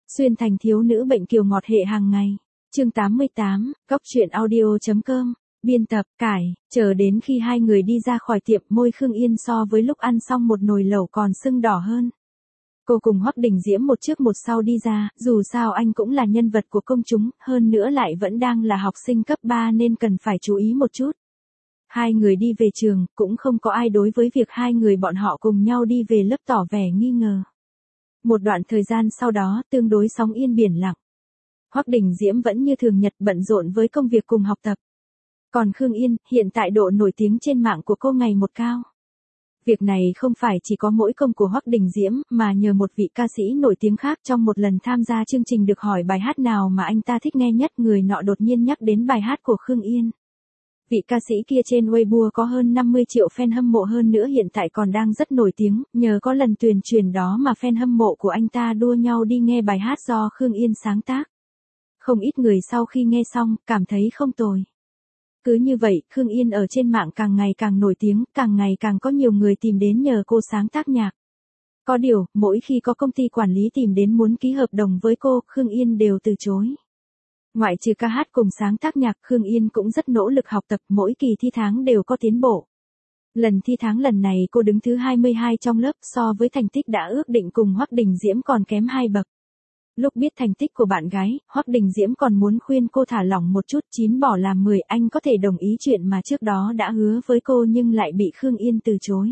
Xuyên thành thiếu nữ bệnh kiều ngọt hệ hàng ngày. Chương 88, Góc truyện audio.com. Biên tập, Cải, chờ đến khi hai người đi ra khỏi tiệm, môi Khương Yên so với lúc ăn xong một nồi lẩu còn sưng đỏ hơn. Cô cùng Hoắc Đình Diễm một trước một sau đi ra, dù sao anh cũng là nhân vật của công chúng, hơn nữa lại vẫn đang là học sinh cấp 3 nên cần phải chú ý một chút. Hai người đi về trường, cũng không có ai đối với việc hai người bọn họ cùng nhau đi về lớp tỏ vẻ nghi ngờ. Một đoạn thời gian sau đó, tương đối sóng yên biển lặng. Hoắc Đình Diễm vẫn như thường nhật bận rộn với công việc cùng học tập. Còn Khương Yên, hiện tại độ nổi tiếng trên mạng của cô ngày một cao. Việc này không phải chỉ có mỗi công của Hoắc Đình Diễm, mà nhờ một vị ca sĩ nổi tiếng khác trong một lần tham gia chương trình được hỏi bài hát nào mà anh ta thích nghe nhất, người nọ đột nhiên nhắc đến bài hát của Khương Yên. Vị ca sĩ kia trên Weibo có hơn 50 triệu fan hâm mộ, hơn nữa hiện tại còn đang rất nổi tiếng, nhờ có lần tuyên truyền đó mà fan hâm mộ của anh ta đua nhau đi nghe bài hát do Khương Yên sáng tác. Không ít người sau khi nghe xong, cảm thấy không tồi. Cứ như vậy, Khương Yên ở trên mạng càng ngày càng nổi tiếng, càng ngày càng có nhiều người tìm đến nhờ cô sáng tác nhạc. Có điều, mỗi khi có công ty quản lý tìm đến muốn ký hợp đồng với cô, Khương Yên đều từ chối. Ngoại trừ ca hát cùng sáng tác nhạc, Khương Yên cũng rất nỗ lực học tập, mỗi kỳ thi tháng đều có tiến bộ. Lần thi tháng lần này cô đứng thứ 22 trong lớp, so với thành tích đã ước định cùng Hoắc Đình Diễm còn kém 2 bậc. Lúc biết thành tích của bạn gái, Hoắc Đình Diễm còn muốn khuyên cô thả lỏng một chút, 9 bỏ làm 10, anh có thể đồng ý chuyện mà trước đó đã hứa với cô nhưng lại bị Khương Yên từ chối.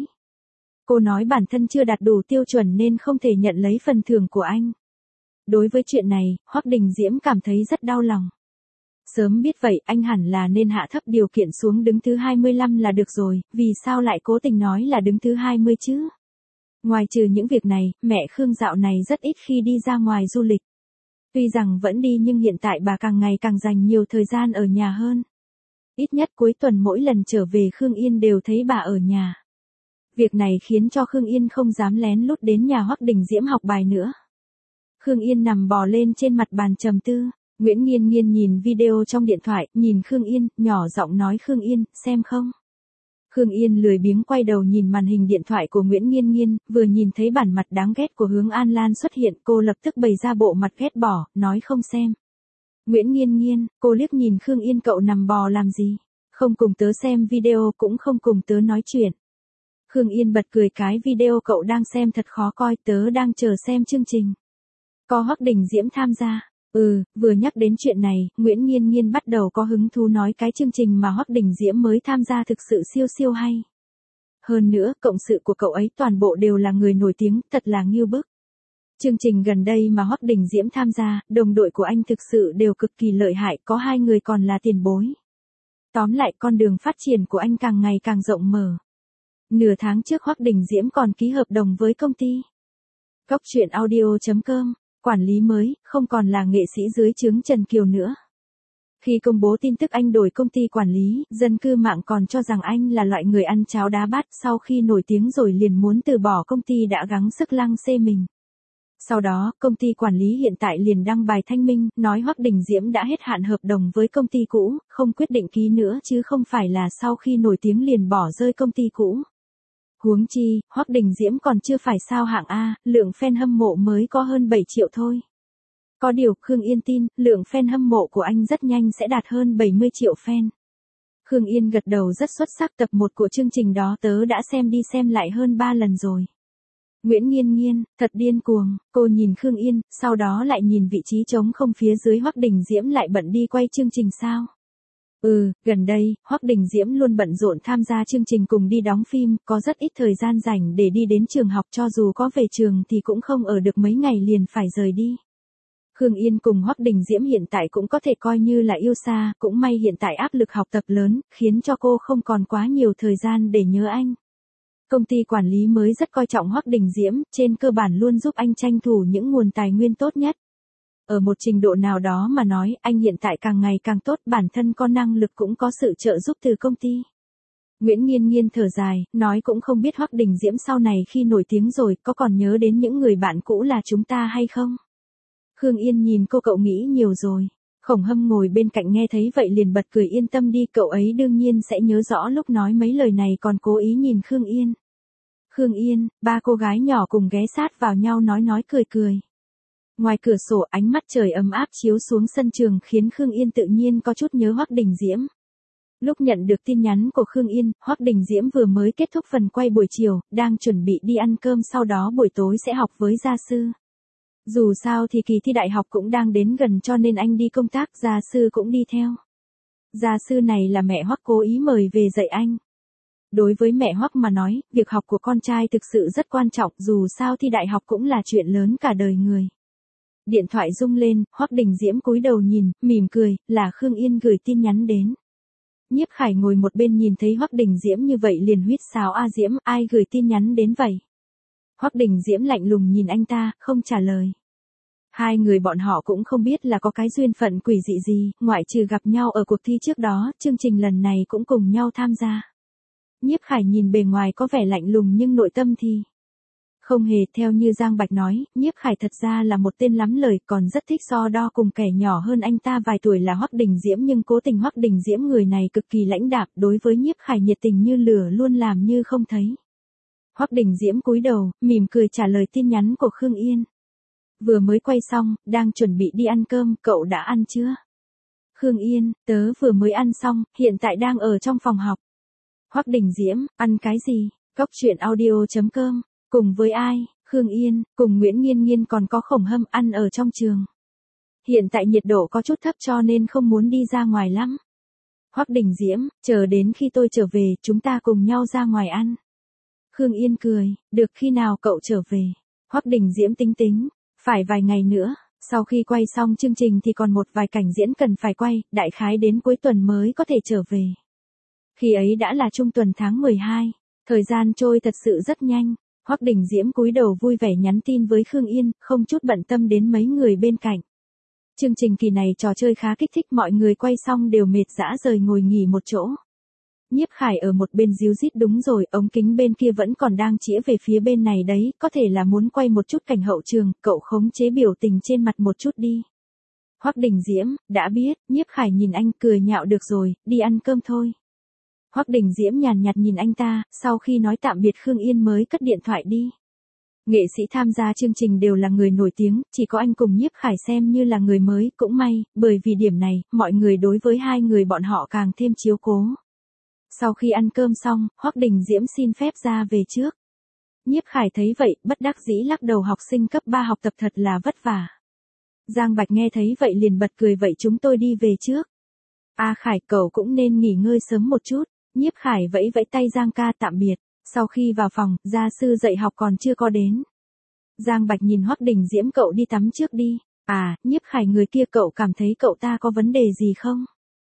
Cô nói bản thân chưa đạt đủ tiêu chuẩn nên không thể nhận lấy phần thưởng của anh. Đối với chuyện này, Hoắc Đình Diễm cảm thấy rất đau lòng. Sớm biết vậy, anh hẳn là nên hạ thấp điều kiện xuống đứng thứ 25 là được rồi, vì sao lại cố tình nói là đứng thứ 20 chứ? Ngoài trừ những việc này, mẹ Khương dạo này rất ít khi đi ra ngoài du lịch. Tuy rằng vẫn đi nhưng hiện tại bà càng ngày càng dành nhiều thời gian ở nhà hơn. Ít nhất cuối tuần mỗi lần trở về Khương Yên đều thấy bà ở nhà. Việc này khiến cho Khương Yên không dám lén lút đến nhà Hoắc Đình Diễm học bài nữa. Khương Yên nằm bò lên trên mặt bàn trầm tư. Nguyễn Nghiên Nghiên nhìn video trong điện thoại, nhìn Khương Yên, nhỏ giọng nói Khương Yên, xem không? Khương Yên lười biếng quay đầu nhìn màn hình điện thoại của Nguyễn Nghiên Nghiên, vừa nhìn thấy bản mặt đáng ghét của Hướng An Lan xuất hiện, cô lập tức bày ra bộ mặt ghét bỏ, nói không xem. Nguyễn Nghiên Nghiên, cô liếc nhìn Khương Yên, cậu nằm bò làm gì? Không cùng tớ xem video, cũng không cùng tớ nói chuyện. Khương Yên bật cười, cái video cậu đang xem thật khó coi, tớ đang chờ xem chương trình. Có Hoắc Đình Diễm tham gia. Vừa nhắc đến chuyện này, Nguyễn Nghiên Nghiên bắt đầu có hứng thú nói cái chương trình mà Hoắc Đình Diễm mới tham gia thực sự siêu siêu hay. Hơn nữa, cộng sự của cậu ấy toàn bộ đều là người nổi tiếng, thật là ngưu bức. Chương trình gần đây mà Hoắc Đình Diễm tham gia, đồng đội của anh thực sự đều cực kỳ lợi hại, có 2 người còn là tiền bối. Tóm lại, con đường phát triển của anh càng ngày càng rộng mở. Nửa tháng trước Hoắc Đình Diễm còn ký hợp đồng với công ty Góc truyện audio.com. Quản lý mới, không còn là nghệ sĩ dưới trướng Trần Kiều nữa. Khi công bố tin tức anh đổi công ty quản lý, dân cư mạng còn cho rằng anh là loại người ăn cháo đá bát, sau khi nổi tiếng rồi liền muốn từ bỏ công ty đã gắng sức lăng xê mình. Sau đó, công ty quản lý hiện tại liền đăng bài thanh minh, nói Hoắc Đình Diễm đã hết hạn hợp đồng với công ty cũ, không quyết định ký nữa chứ không phải là sau khi nổi tiếng liền bỏ rơi công ty cũ. Huống chi, Hoắc Đình Diễm còn chưa phải sao hạng A, lượng fan hâm mộ mới có hơn 7 triệu thôi. Có điều, Khương Yên tin, lượng fan hâm mộ của anh rất nhanh sẽ đạt hơn 70 triệu fan. Khương Yên gật đầu, rất xuất sắc, tập 1 của chương trình đó tớ đã xem đi xem lại hơn 3 lần rồi. Nguyễn Nghiên Nghiên, thật điên cuồng, cô nhìn Khương Yên, sau đó lại nhìn vị trí trống không phía dưới, Hoắc Đình Diễm lại bận đi quay chương trình sao? Gần đây, Hoắc Đình Diễm luôn bận rộn tham gia chương trình cùng đi đóng phim, có rất ít thời gian rảnh để đi đến trường học, cho dù có về trường thì cũng không ở được mấy ngày liền phải rời đi. Khương Yên cùng Hoắc Đình Diễm hiện tại cũng có thể coi như là yêu xa, cũng may hiện tại áp lực học tập lớn, khiến cho cô không còn quá nhiều thời gian để nhớ anh. Công ty quản lý mới rất coi trọng Hoắc Đình Diễm, trên cơ bản luôn giúp anh tranh thủ những nguồn tài nguyên tốt nhất. Ở một trình độ nào đó mà nói, anh hiện tại càng ngày càng tốt, bản thân có năng lực cũng có sự trợ giúp từ công ty. Nguyễn Nghiên Nghiên thở dài, nói cũng không biết Hoắc Đình Diễm sau này khi nổi tiếng rồi, có còn nhớ đến những người bạn cũ là chúng ta hay không? Khương Yên nhìn cô, cậu nghĩ nhiều rồi. Khổng Hâm ngồi bên cạnh nghe thấy vậy liền bật cười, yên tâm đi, cậu ấy đương nhiên sẽ nhớ rõ. Lúc nói mấy lời này còn cố ý nhìn Khương Yên. Khương Yên, ba cô gái nhỏ cùng ghé sát vào nhau nói cười cười. Ngoài cửa sổ ánh mắt trời ấm áp chiếu xuống sân trường khiến Khương Yên tự nhiên có chút nhớ Hoắc Đình Diễm. Lúc nhận được tin nhắn của Khương Yên, Hoắc Đình Diễm vừa mới kết thúc phần quay buổi chiều, đang chuẩn bị đi ăn cơm sau đó buổi tối sẽ học với gia sư. Dù sao thì kỳ thi đại học cũng đang đến gần cho nên anh đi công tác, gia sư cũng đi theo. Gia sư này là mẹ Hoắc cố ý mời về dạy anh. Đối với mẹ Hoắc mà nói, việc học của con trai thực sự rất quan trọng, dù sao thi đại học cũng là chuyện lớn cả đời người. Điện thoại rung lên, Hoắc Đình Diễm cúi đầu nhìn, mỉm cười, là Khương Yên gửi tin nhắn đến. Nhiếp Khải ngồi một bên nhìn thấy Hoắc Đình Diễm như vậy liền huýt sáo, a Diễm, ai gửi tin nhắn đến vậy? Hoắc Đình Diễm lạnh lùng nhìn anh ta, không trả lời. Hai người bọn họ cũng không biết là có cái duyên phận quỷ dị gì, ngoại trừ gặp nhau ở cuộc thi trước đó, chương trình lần này cũng cùng nhau tham gia. Nhiếp Khải nhìn bề ngoài có vẻ lạnh lùng nhưng nội tâm thì không hề. Theo như Giang Bạch nói, Nhiếp Khải thật ra là một tên lắm lời, còn rất thích so đo cùng kẻ nhỏ hơn anh ta vài tuổi là Hoắc Đình Diễm, nhưng cố tình Hoắc Đình Diễm người này cực kỳ lãnh đạm, đối với Nhiếp Khải nhiệt tình như lửa, luôn làm như không thấy. Hoắc Đình Diễm cúi đầu, mỉm cười trả lời tin nhắn của Khương Yên. Vừa mới quay xong, đang chuẩn bị đi ăn cơm, cậu đã ăn chưa? Khương Yên, tớ vừa mới ăn xong, hiện tại đang ở trong phòng học. Hoắc Đình Diễm, ăn cái gì? Cóc truyện audio.com, cùng với ai? Khương Yên, cùng Nguyễn Nghiên Nghiên còn có Khổng Hâm, ăn ở trong trường. Hiện tại nhiệt độ có chút thấp cho nên không muốn đi ra ngoài lắm. Hoắc Đình Diễm, chờ đến khi tôi trở về, chúng ta cùng nhau ra ngoài ăn. Khương Yên cười, được, khi nào cậu trở về? Hoắc Đình Diễm tính tính, phải vài ngày nữa, sau khi quay xong chương trình thì còn một vài cảnh diễn cần phải quay, đại khái đến cuối tuần mới có thể trở về. Khi ấy đã là trung tuần tháng 12, thời gian trôi thật sự rất nhanh. Hoắc Đình Diễm cúi đầu vui vẻ nhắn tin với Khương Yên, không chút bận tâm đến mấy người bên cạnh. Chương trình kỳ này trò chơi khá kích thích, mọi người quay xong đều mệt rã rời ngồi nghỉ một chỗ. Nhiếp Khải ở một bên díu dít, đúng rồi, ống kính bên kia vẫn còn đang chĩa về phía bên này đấy, có thể là muốn quay một chút cảnh hậu trường, cậu khống chế biểu tình trên mặt một chút đi. Hoắc Đình Diễm, đã biết. Nhiếp Khải nhìn anh cười nhạo, được rồi, đi ăn cơm thôi. Hoắc Đình Diễm nhàn nhạt nhìn anh ta, sau khi nói tạm biệt Khương Yên mới cất điện thoại đi. Nghệ sĩ tham gia chương trình đều là người nổi tiếng, chỉ có anh cùng Nhiếp Khải xem như là người mới, cũng may, bởi vì điểm này, mọi người đối với hai người bọn họ càng thêm chiếu cố. Sau khi ăn cơm xong, Hoắc Đình Diễm xin phép ra về trước. Nhiếp Khải thấy vậy, bất đắc dĩ lắc đầu, học sinh cấp 3 học tập thật là vất vả. Giang Bạch nghe thấy vậy liền bật cười, vậy chúng tôi đi về trước. A Khải, cậu cũng nên nghỉ ngơi sớm một chút. Nhiếp Khải vẫy vẫy tay Giang ca tạm biệt. Sau khi vào phòng, gia sư dạy học còn chưa có đến. Giang Bạch nhìn Hoắc Đình Diễm, cậu đi tắm trước đi. À, Nhiếp Khải người kia, cậu cảm thấy cậu ta có vấn đề gì không?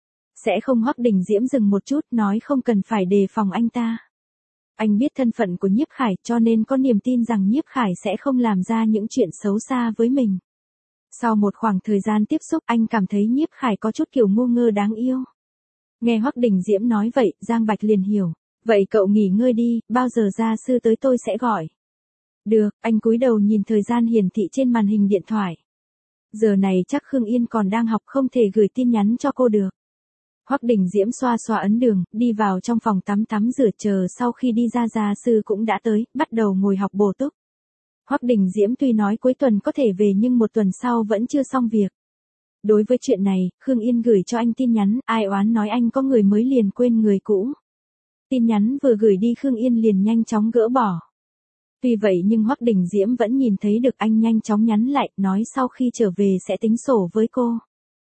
Sẽ không. Hoắc Đình Diễm dừng một chút, nói không cần phải đề phòng anh ta. Anh biết thân phận của Nhiếp Khải cho nên có niềm tin rằng Nhiếp Khải sẽ không làm ra những chuyện xấu xa với mình. Sau một khoảng thời gian tiếp xúc, anh cảm thấy Nhiếp Khải có chút kiểu ngu ngơ đáng yêu. Nghe Hoắc Đình Diễm nói vậy, Giang Bạch liền hiểu. Vậy cậu nghỉ ngơi đi, bao giờ gia sư tới tôi sẽ gọi. Được, anh cúi đầu nhìn thời gian hiển thị trên màn hình điện thoại. Giờ này chắc Khương Yên còn đang học, không thể gửi tin nhắn cho cô được. Hoắc Đình Diễm xoa xoa ấn đường, đi vào trong phòng tắm rửa, chờ sau khi đi ra gia sư cũng đã tới, bắt đầu ngồi học bổ túc. Hoắc Đình Diễm tuy nói cuối tuần có thể về nhưng một tuần sau vẫn chưa xong việc. Đối với chuyện này, Khương Yên gửi cho anh tin nhắn, ai oán nói anh có người mới liền quên người cũ. Tin nhắn vừa gửi đi Khương Yên liền nhanh chóng gỡ bỏ. Tuy vậy nhưng Hoắc Đình Diễm vẫn nhìn thấy được, anh nhanh chóng nhắn lại, nói sau khi trở về sẽ tính sổ với cô.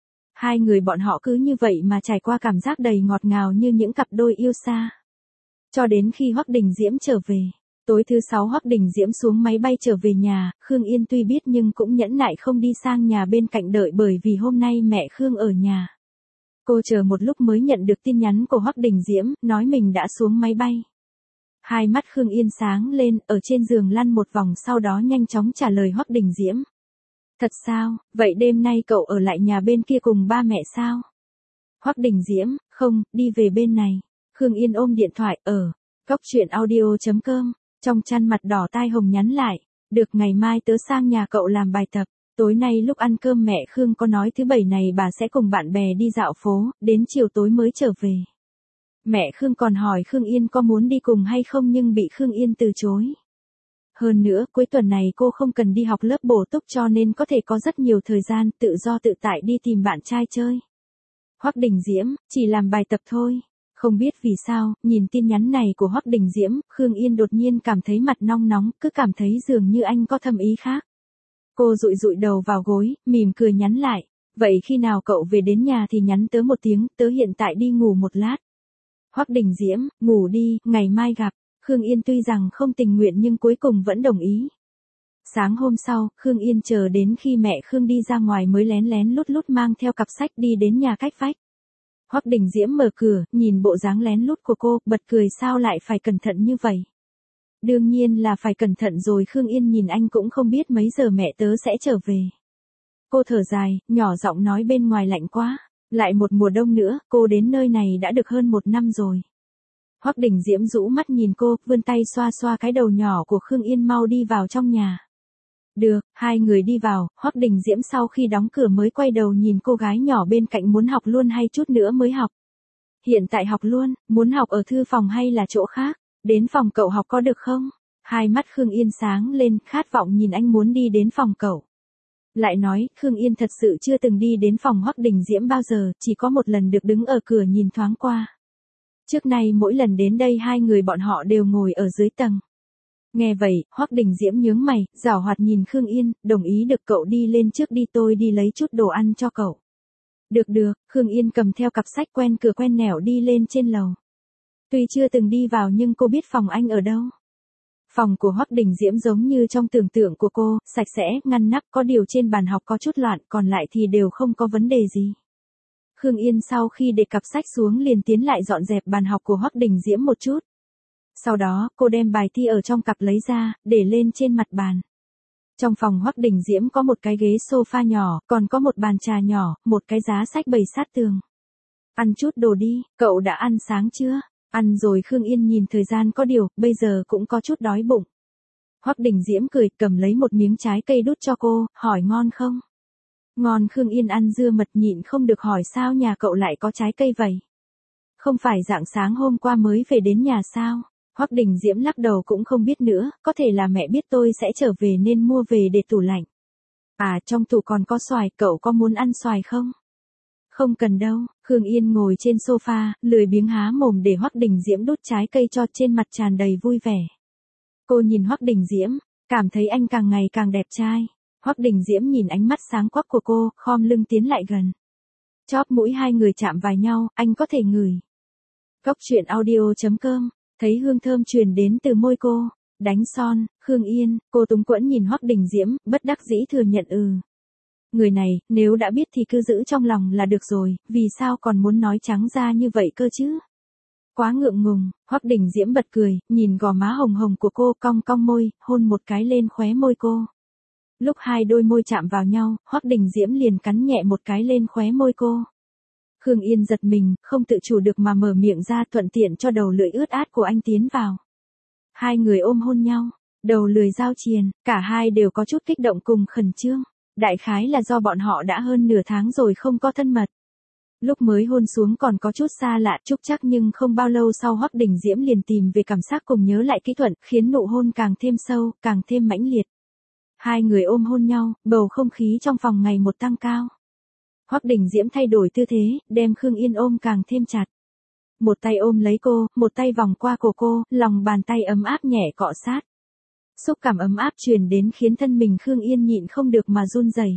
Hai người bọn họ cứ như vậy mà trải qua cảm giác đầy ngọt ngào như những cặp đôi yêu xa. Cho đến khi Hoắc Đình Diễm trở về. Tối thứ 6 Hoắc Đình Diễm xuống máy bay trở về nhà, Khương Yên tuy biết nhưng cũng nhẫn nại không đi sang nhà bên cạnh đợi, bởi vì hôm nay mẹ Khương ở nhà. Cô chờ một lúc mới nhận được tin nhắn của Hoắc Đình Diễm, nói mình đã xuống máy bay. Hai mắt Khương Yên sáng lên, ở trên giường lăn một vòng sau đó nhanh chóng trả lời Hoắc Đình Diễm. Thật sao, vậy đêm nay cậu ở lại nhà bên kia cùng ba mẹ sao? Hoắc Đình Diễm, không, đi về bên này. Khương Yên ôm điện thoại, Cóc truyện audio.com, trong chăn mặt đỏ tai hồng nhắn lại. Được, ngày mai tớ sang nhà cậu làm bài tập. Tối nay lúc ăn cơm mẹ Khương có nói thứ Bảy này bà sẽ cùng bạn bè đi dạo phố, đến chiều tối mới trở về. Mẹ Khương còn hỏi Khương Yên có muốn đi cùng hay không nhưng bị Khương Yên từ chối. Hơn nữa, cuối tuần này cô không cần đi học lớp bổ túc cho nên có thể có rất nhiều thời gian tự do tự tại đi tìm bạn trai chơi. Hoắc Đình Diễm, chỉ làm bài tập thôi. Không biết vì sao, nhìn tin nhắn này của Hoắc Đình Diễm, Khương Yên đột nhiên cảm thấy mặt nong nóng, cứ cảm thấy dường như anh có thâm ý khác. Cô dụi dụi đầu vào gối, mỉm cười nhắn lại. Vậy khi nào cậu về đến nhà thì nhắn tớ một tiếng, tớ hiện tại đi ngủ một lát. Hoắc Đình Diễm, ngủ đi, ngày mai gặp. Khương Yên tuy rằng không tình nguyện nhưng cuối cùng vẫn đồng ý. Sáng hôm sau, Khương Yên chờ đến khi mẹ Khương đi ra ngoài mới lén lén lút lút mang theo cặp sách đi đến nhà cách vách. Hoắc Đình Diễm mở cửa, nhìn bộ dáng lén lút của cô, bật cười sao lại phải cẩn thận như vậy. Đương nhiên là phải cẩn thận rồi. Khương Yên nhìn anh cũng không biết mấy giờ mẹ tớ sẽ trở về. Cô thở dài, nhỏ giọng nói bên ngoài lạnh quá. Lại một mùa đông nữa, cô đến nơi này đã được hơn 1 năm rồi. Hoắc Đình Diễm rũ mắt nhìn cô, vươn tay xoa xoa cái đầu nhỏ của Khương Yên, mau đi vào trong nhà. Được, hai người đi vào, Hoắc Đình Diễm sau khi đóng cửa mới quay đầu nhìn cô gái nhỏ bên cạnh, muốn học luôn hay chút nữa mới học? Hiện tại học luôn, muốn học ở thư phòng hay là chỗ khác? Đến phòng cậu học có được không? Hai mắt Khương Yên sáng lên, khát vọng nhìn anh, muốn đi đến phòng cậu. Lại nói, Khương Yên thật sự chưa từng đi đến phòng Hoắc Đình Diễm bao giờ, chỉ có một lần được đứng ở cửa nhìn thoáng qua. Trước nay mỗi lần đến đây hai người bọn họ đều ngồi ở dưới tầng. Nghe vậy, Hoắc Đình Diễm nhướng mày, giảo hoạt nhìn Khương Yên, đồng ý được, cậu đi lên trước đi, tôi đi lấy chút đồ ăn cho cậu. Được được, Khương Yên cầm theo cặp sách quen cửa quen nẻo đi lên trên lầu. Tuy chưa từng đi vào nhưng cô biết phòng anh ở đâu. Phòng của Hoắc Đình Diễm giống như trong tưởng tượng của cô, sạch sẽ, ngăn nắp, có điều trên bàn học có chút loạn, còn lại thì đều không có vấn đề gì. Khương Yên sau khi để cặp sách xuống liền tiến lại dọn dẹp bàn học của Hoắc Đình Diễm một chút. Sau đó, cô đem bài thi ở trong cặp lấy ra, để lên trên mặt bàn. Trong phòng Hoắc Đình Diễm có một cái ghế sofa nhỏ, còn có một bàn trà nhỏ, một cái giá sách bày sát tường. Ăn chút đồ đi, cậu đã ăn sáng chưa? Ăn rồi. Khương Yên nhìn thời gian, có điều, bây giờ cũng có chút đói bụng. Hoắc Đình Diễm cười, cầm lấy một miếng trái cây đút cho cô, hỏi ngon không? Ngon. Khương Yên ăn dưa mật nhịn không được hỏi, sao nhà cậu lại có trái cây vậy? Không phải rạng sáng hôm qua mới về đến nhà sao? Hoắc Đình Diễm lắc đầu, cũng không biết nữa, có thể là mẹ biết tôi sẽ trở về nên mua về để tủ lạnh. À, trong tủ còn có xoài, cậu có muốn ăn xoài không? Không cần đâu. Khương Yên ngồi trên sofa, lười biếng há mồm để Hoắc Đình Diễm đút trái cây cho, trên mặt tràn đầy vui vẻ. Cô nhìn Hoắc Đình Diễm, cảm thấy anh càng ngày càng đẹp trai. Hoắc Đình Diễm nhìn ánh mắt sáng quắc của cô, khom lưng tiến lại gần. Chóp mũi hai người chạm vào nhau, anh có thể ngửi. Góc truyện audio.com, thấy hương thơm truyền đến từ môi cô. Đánh son, Khương Yên, cô túng quẫn nhìn Hoắc Đình Diễm, bất đắc dĩ thừa nhận Người này, nếu đã biết thì cứ giữ trong lòng là được rồi, vì sao còn muốn nói trắng ra như vậy cơ chứ? Quá ngượng ngùng. Hoắc Đình Diễm bật cười, nhìn gò má hồng hồng của cô, cong cong môi, hôn một cái lên khóe môi cô. Lúc hai đôi môi chạm vào nhau, Hoắc Đình Diễm liền cắn nhẹ một cái lên khóe môi cô. Khương Yên giật mình, không tự chủ được mà mở miệng ra, thuận tiện cho đầu lưỡi ướt át của anh tiến vào. Hai người ôm hôn nhau, đầu lưỡi giao triền, cả hai đều có chút kích động cùng khẩn trương. Đại khái là do bọn họ đã hơn nửa tháng rồi không có thân mật. Lúc mới hôn xuống còn có chút xa lạ chúc chắc, nhưng không bao lâu sau Hoắc Đình Diễm liền tìm về cảm giác cùng nhớ lại kỹ thuật, khiến nụ hôn càng thêm sâu, càng thêm mãnh liệt. Hai người ôm hôn nhau, bầu không khí trong phòng ngày một tăng cao. Hoắc Đình Diễm thay đổi tư thế, đem Khương Yên ôm càng thêm chặt. Một tay ôm lấy cô, một tay vòng qua cổ cô, lòng bàn tay ấm áp nhẹ cọ sát. Xúc cảm ấm áp truyền đến khiến thân mình Khương Yên nhịn không được mà run rẩy.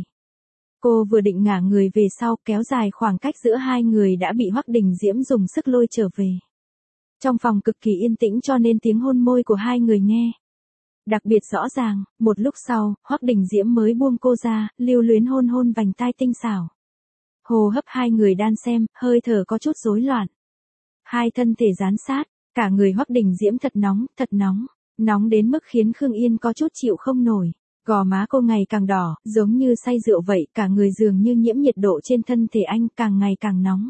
Cô vừa định ngả người về sau, kéo dài khoảng cách giữa hai người đã bị Hoắc Đình Diễm dùng sức lôi trở về. Trong phòng cực kỳ yên tĩnh cho nên tiếng hôn môi của hai người nghe đặc biệt rõ ràng. Một lúc sau, Hoắc Đình Diễm mới buông cô ra, lưu luyến hôn hôn vành tai tinh xảo. Hô hấp hai người đan xen, hơi thở có chút rối loạn. Hai thân thể dán sát, cả người Hoắc Đình Diễm thật nóng, nóng đến mức khiến Khương Yên có chút chịu không nổi. Gò má cô ngày càng đỏ, giống như say rượu vậy, cả người dường như nhiễm nhiệt độ trên thân thể anh, càng ngày càng nóng.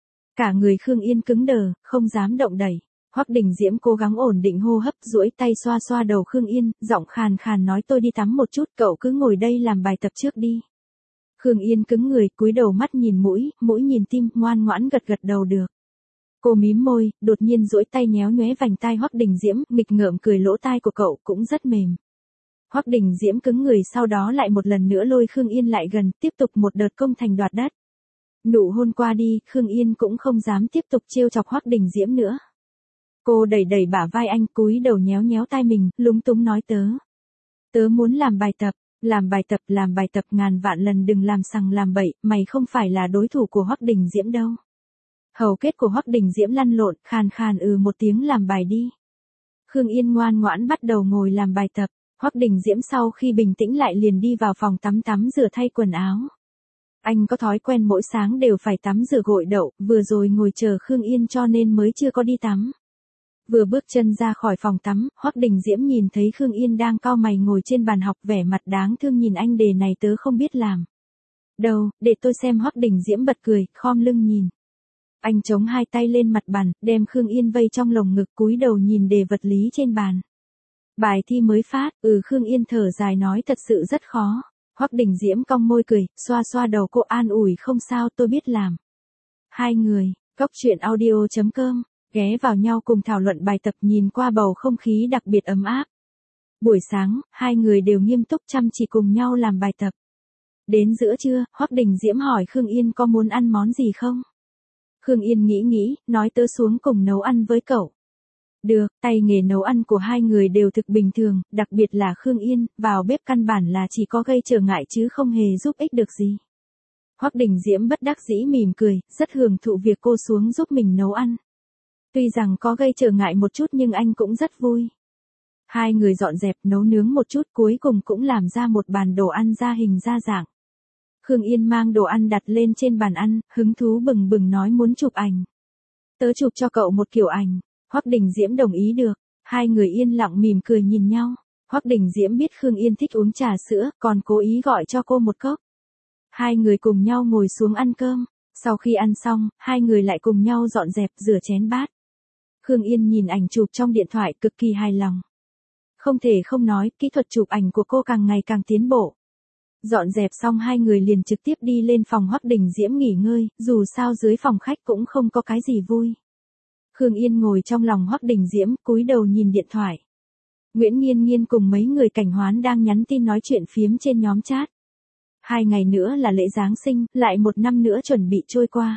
Cả người Khương Yên cứng đờ, không dám động đậy. Hoắc Đình Diễm cố gắng ổn định hô hấp, duỗi tay xoa xoa đầu Khương Yên, giọng khàn khàn nói, tôi đi tắm một chút, cậu cứ ngồi đây làm bài tập trước đi. Khương Yên cứng người, cúi đầu, mắt nhìn mũi, mũi nhìn tim, ngoan ngoãn gật gật đầu được. Cô mím môi, đột nhiên duỗi tay nhéo nhoé vành tai Hoắc Đình Diễm, nghịch ngợm cười, lỗ tai của cậu cũng rất mềm. Hoắc Đình Diễm cứng người sau đó lại một lần nữa lôi Khương Yên lại gần, tiếp tục một đợt công thành đoạt đất. Nụ hôn qua đi, Khương Yên cũng không dám tiếp tục trêu chọc Hoắc Đình Diễm nữa. Cô đẩy đẩy bả vai anh, cúi đầu nhéo nhéo tai mình, lúng túng nói tớ muốn làm bài tập, làm bài tập ngàn vạn lần đừng làm sằng làm bậy, mày không phải là đối thủ của Hoắc Đình Diễm đâu. Hầu kết của Hoắc Đình Diễm lăn lộn, khàn khàn một tiếng làm bài đi. Khương Yên ngoan ngoãn bắt đầu ngồi làm bài tập, Hoắc Đình Diễm sau khi bình tĩnh lại liền đi vào phòng tắm rửa thay quần áo. Anh có thói quen mỗi sáng đều phải tắm rửa gội đầu, vừa rồi ngồi chờ Khương Yên cho nên mới chưa có đi tắm. Vừa bước chân ra khỏi phòng tắm, Hoắc Đình Diễm nhìn thấy Khương Yên đang cau mày ngồi trên bàn học vẻ mặt đáng thương nhìn anh, đề này tớ không biết làm. Đâu, để tôi xem. Hoắc Đình Diễm bật cười, khom lưng nhìn. Anh chống hai tay lên mặt bàn, đem Khương Yên vây trong lồng ngực, cúi đầu nhìn đề vật lý trên bàn. Bài thi mới phát, Khương Yên thở dài nói thật sự rất khó. Hoắc Đình Diễm cong môi cười, xoa xoa đầu cô an ủi không sao tôi biết làm. Hai người, Cốc Truyện Audio.com, ghé vào nhau cùng thảo luận bài tập nhìn qua bầu không khí đặc biệt ấm áp. Buổi sáng, hai người đều nghiêm túc chăm chỉ cùng nhau làm bài tập. Đến giữa trưa, Hoắc Đình Diễm hỏi Khương Yên có muốn ăn món gì không? Khương Yên nghĩ, nói tớ xuống cùng nấu ăn với cậu. Được, tay nghề nấu ăn của hai người đều thực bình thường, đặc biệt là Khương Yên, vào bếp căn bản là chỉ có gây trở ngại chứ không hề giúp ích được gì. Hoắc Đình Diễm bất đắc dĩ mỉm cười, rất hưởng thụ việc cô xuống giúp mình nấu ăn. Tuy rằng có gây trở ngại một chút nhưng anh cũng rất vui. Hai người dọn dẹp nấu nướng một chút cuối cùng cũng làm ra một bàn đồ ăn ra hình ra dạng. Khương Yên mang đồ ăn đặt lên trên bàn ăn, hứng thú bừng bừng nói muốn chụp ảnh. Tớ chụp cho cậu một kiểu ảnh. Hoắc Đình Diễm đồng ý được. Hai người yên lặng mỉm cười nhìn nhau. Hoắc Đình Diễm biết Khương Yên thích uống trà sữa, còn cố ý gọi cho cô một cốc. Hai người cùng nhau ngồi xuống ăn cơm. Sau khi ăn xong, hai người lại cùng nhau dọn dẹp rửa chén bát. Khương Yên nhìn ảnh chụp trong điện thoại cực kỳ hài lòng. Không thể không nói, kỹ thuật chụp ảnh của cô càng ngày càng tiến bộ. Dọn dẹp xong hai người liền trực tiếp đi lên phòng Hoắc Đình Diễm nghỉ ngơi, dù sao dưới phòng khách cũng không có cái gì vui. Khương Yên ngồi trong lòng Hoắc Đình Diễm, cúi đầu nhìn điện thoại. Nguyễn Nghiên Nghiên cùng mấy người cảnh hoán đang nhắn tin nói chuyện phiếm trên nhóm chat. 2 ngày nữa là lễ Giáng sinh, lại 1 năm nữa chuẩn bị trôi qua.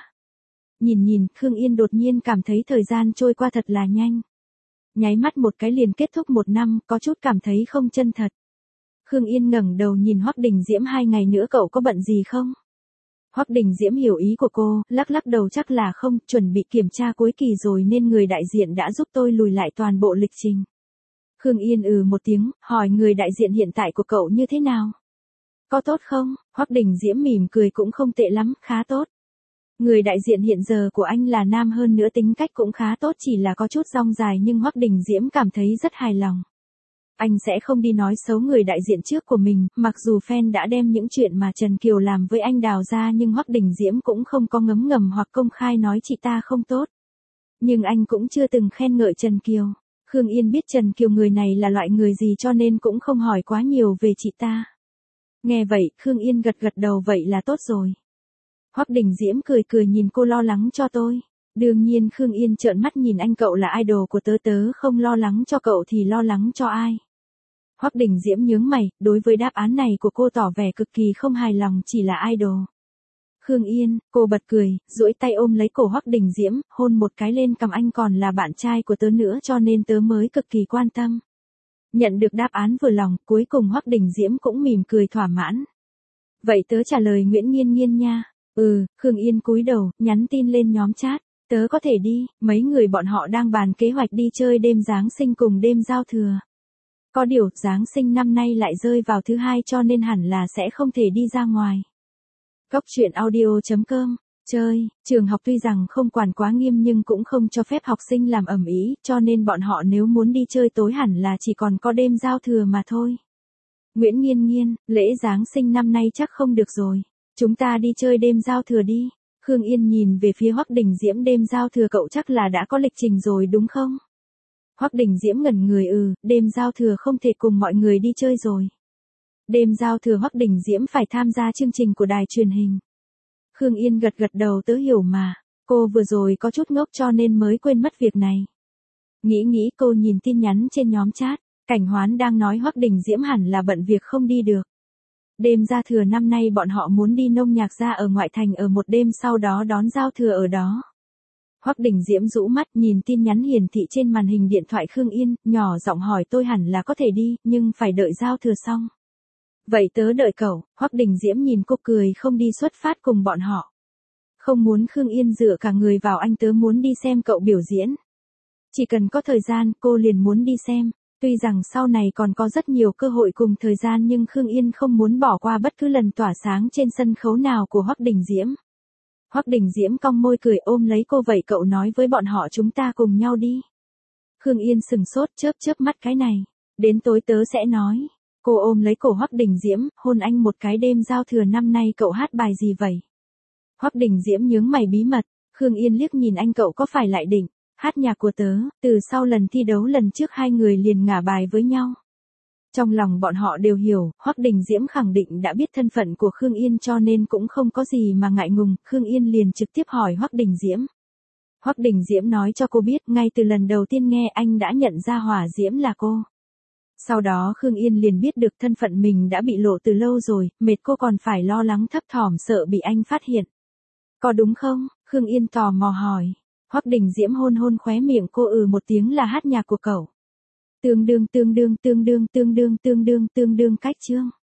Nhìn, Khương Yên đột nhiên cảm thấy thời gian trôi qua thật là nhanh. Nháy mắt một cái liền kết thúc 1 năm, có chút cảm thấy không chân thật. Khương Yên ngẩng đầu nhìn Hoắc Đình Diễm 2 ngày nữa cậu có bận gì không? Hoắc Đình Diễm hiểu ý của cô, lắc đầu chắc là không, chuẩn bị kiểm tra cuối kỳ rồi nên người đại diện đã giúp tôi lùi lại toàn bộ lịch trình. Khương Yên một tiếng, hỏi người đại diện hiện tại của cậu như thế nào? Có tốt không? Hoắc Đình Diễm mỉm cười cũng không tệ lắm, khá tốt. Người đại diện hiện giờ của anh là nam hơn nữa tính cách cũng khá tốt chỉ là có chút dong dài nhưng Hoắc Đình Diễm cảm thấy rất hài lòng. Anh sẽ không đi nói xấu người đại diện trước của mình, mặc dù fan đã đem những chuyện mà Trần Kiều làm với anh đào ra nhưng Hoắc Đình Diễm cũng không có ngấm ngầm hoặc công khai nói chị ta không tốt. Nhưng anh cũng chưa từng khen ngợi Trần Kiều. Khương Yên biết Trần Kiều người này là loại người gì cho nên cũng không hỏi quá nhiều về chị ta. Nghe vậy, Khương Yên gật đầu vậy là tốt rồi. Hoắc Đình Diễm cười nhìn cô lo lắng cho tôi. Đương nhiên Khương Yên trợn mắt nhìn anh, cậu là idol của tớ không lo lắng cho cậu thì lo lắng cho ai. Hoắc Đình Diễm nhướng mày, đối với đáp án này của cô tỏ vẻ cực kỳ không hài lòng, chỉ là idol. Khương Yên, cô bật cười, duỗi tay ôm lấy cổ Hoắc Đình Diễm, hôn một cái lên cằm anh, còn là bạn trai của tớ nữa cho nên tớ mới cực kỳ quan tâm. Nhận được đáp án vừa lòng, cuối cùng Hoắc Đình Diễm cũng mỉm cười thỏa mãn. Vậy tớ trả lời Nguyễn Nghiên Nghiên nha. Khương Yên cúi đầu, nhắn tin lên nhóm chat. Tớ có thể đi, mấy người bọn họ đang bàn kế hoạch đi chơi đêm Giáng sinh cùng đêm giao thừa. Có điều, Giáng sinh năm nay lại rơi vào thứ Hai cho nên hẳn là sẽ không thể đi ra ngoài. Cốc Truyện Audio.com, chơi, trường học tuy rằng không quản quá nghiêm nhưng cũng không cho phép học sinh làm ầm ĩ, cho nên bọn họ nếu muốn đi chơi tối hẳn là chỉ còn có đêm giao thừa mà thôi. Nguyễn Nghiên Nghiên, lễ Giáng sinh năm nay chắc không được rồi. Chúng ta đi chơi đêm giao thừa đi. Khương Yên nhìn về phía Hoắc Đình Diễm, đêm giao thừa cậu chắc là đã có lịch trình rồi đúng không? Hoắc Đình Diễm ngẩn người, đêm giao thừa không thể cùng mọi người đi chơi rồi. Đêm giao thừa Hoắc Đình Diễm phải tham gia chương trình của đài truyền hình. Khương Yên gật đầu, tớ hiểu mà. Cô vừa rồi có chút ngốc cho nên mới quên mất việc này. Nghĩ cô nhìn tin nhắn trên nhóm chat. Cảnh Hoán đang nói Hoắc Đình Diễm hẳn là bận việc không đi được. Đêm giao thừa năm nay bọn họ muốn đi nông nhạc ra ở ngoại thành ở một đêm, sau đó đón giao thừa ở đó. Hoắc Đình Diễm rũ mắt nhìn tin nhắn hiển thị trên màn hình điện thoại Khương Yên, nhỏ giọng hỏi tôi hẳn là có thể đi, nhưng phải đợi giao thừa xong. Vậy tớ đợi cậu. Hoắc Đình Diễm nhìn cô cười không đi xuất phát cùng bọn họ. Không muốn. Khương Yên dựa cả người vào anh, tớ muốn đi xem cậu biểu diễn. Chỉ cần có thời gian cô liền muốn đi xem. Tuy rằng sau này còn có rất nhiều cơ hội cùng thời gian, nhưng Khương Yên không muốn bỏ qua bất cứ lần tỏa sáng trên sân khấu nào của Hoắc Đình Diễm. Hoắc Đình Diễm cong môi cười ôm lấy cô, vậy cậu nói với bọn họ chúng ta cùng nhau đi. Khương Yên sừng sốt chớp chớp mắt, cái này, đến tối tớ sẽ nói. Cô ôm lấy cổ Hoắc Đình Diễm, hôn anh một cái. Đêm giao thừa năm nay cậu hát bài gì vậy? Hoắc Đình Diễm nhướng mày bí mật. Khương Yên liếc nhìn anh, cậu có phải lại định hát nhạc của tớ? Từ sau lần thi đấu lần trước hai người liền ngả bài với nhau. Trong lòng bọn họ đều hiểu, Hoắc Đình Diễm khẳng định đã biết thân phận của Khương Yên cho nên cũng không có gì mà ngại ngùng. Khương Yên liền trực tiếp hỏi Hoắc Đình Diễm. Hoắc Đình Diễm nói cho cô biết, ngay từ lần đầu tiên nghe anh đã nhận ra Hỏa Diễm là cô. Sau đó Khương Yên liền biết được thân phận mình đã bị lộ từ lâu rồi, mệt cô còn phải lo lắng thấp thỏm sợ bị anh phát hiện. Có đúng không? Khương Yên tò mò hỏi. Hoắc Đình Diễm hôn hôn khóe miệng cô, một tiếng là hát nhạc của cậu. Tương đương cách chương.